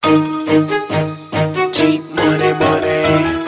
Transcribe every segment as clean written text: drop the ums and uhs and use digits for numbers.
Cheap money, money.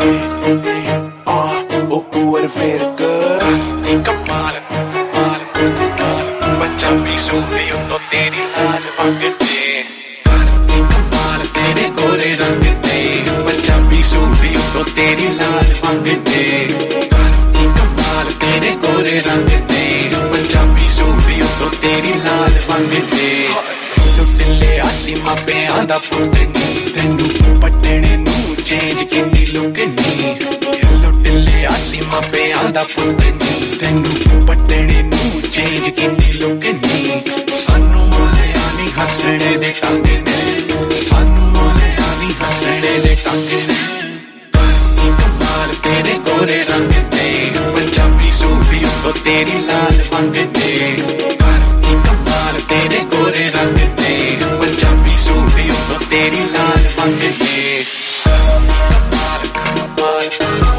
Oh, it feel good. कमाल कमाल कमाल पंजाबी सूफी तो तेरी लाल पग ते कमाल तेरे गोरे रंग ते पंजाबी सूफी तो तेरी लाल पग ते कमाल तेरे गोरे रंग ते पंजाबी सूफी तो तेरी लाल पग ते लुट लिया सी मापियां दा पुੱਤ नी तैनू पट्टने नू चेंज किन्नी लुक नी लुट लिया सी मापियां दा पुੱਤ नी तैनू पट्टने नू चेंज किन्नी लुक नी सानू मालिया नी हसने दे टंग ने सानू मालिया नी हसने दे टंग ने कमाल तेरे गोरे रंग ते पंजाबी सूफी तो तेरी लाल पग ते कमाल तेरे गोरे रंग ते पंजाबी सूफी तो तेरी लाल पग ते कमाल कमाल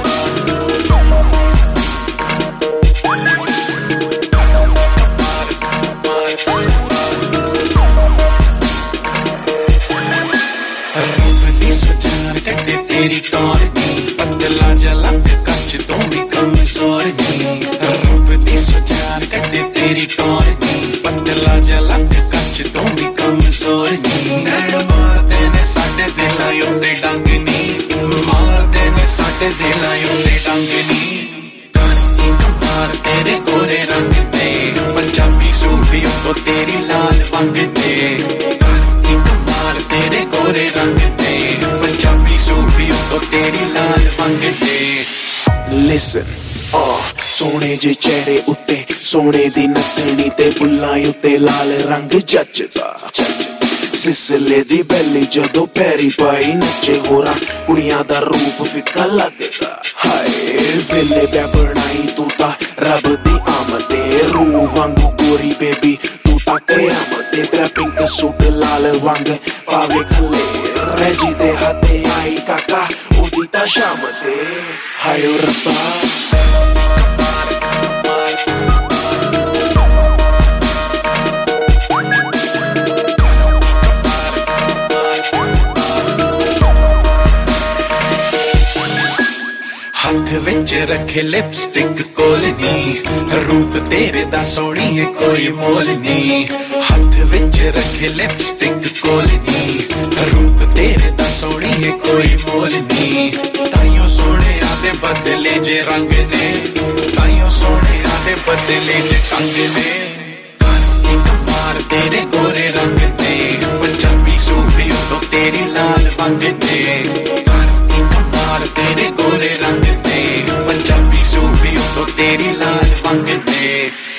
तेरी टौर नी पतला जलक कच तो भी कमजोर नी रब दी सुजान कटे तेरी टौर नी पतला जलक कच तो भी कमजोर नी नैन मारदे ने साडे दिलां उत्ते डंग नी मारदे ने साडे दिलां उत्ते डंग नी कमाल तेरे गोरे रंग ते पंजाबी सूफी तो तेरी लाल पग ते कमाल तेरे गोरे रंग ते पंजाबी सूफी तो तेरी लाल पग ते Listen, सोने जे चेहरे उत्ते सोने दी नथनी ते बुल्लां उत्ते लाल रंग जचदा सिसले दी बैली जदों पैरी पाई नचे होरा कुड़ियां दा रूप फिक्का लगदा हाय वेले पै बनाई तू ता रब दी आमदे रूह वांगू गोरी बेबी तू ता कयामत तेरा पिंक सूट लाल वांग पावे खले रजी दे हथे आई काका ओदी ता शाम ते हाय ओ रब्बा हाथ विच रखे लिपस्टिक कोल नी रूप तेरे दा सोहणी है कोई मोल नी हाथ विच रखे लिपस्टिक कोल नी रूप तेरे दा सोहणी है कोई मोल नी ताइयों सोहणे आदे बदले जे रंग ने ताइयों सोहणे आदे बदले जे टंग ने कमाल तेरे गोरे रंग ते पंजाबी सूफी तो तेरी लाल पग ते कमाल तेरे गोरे रंग ते पंजाबी सूफी तो तेरी लाल पग ते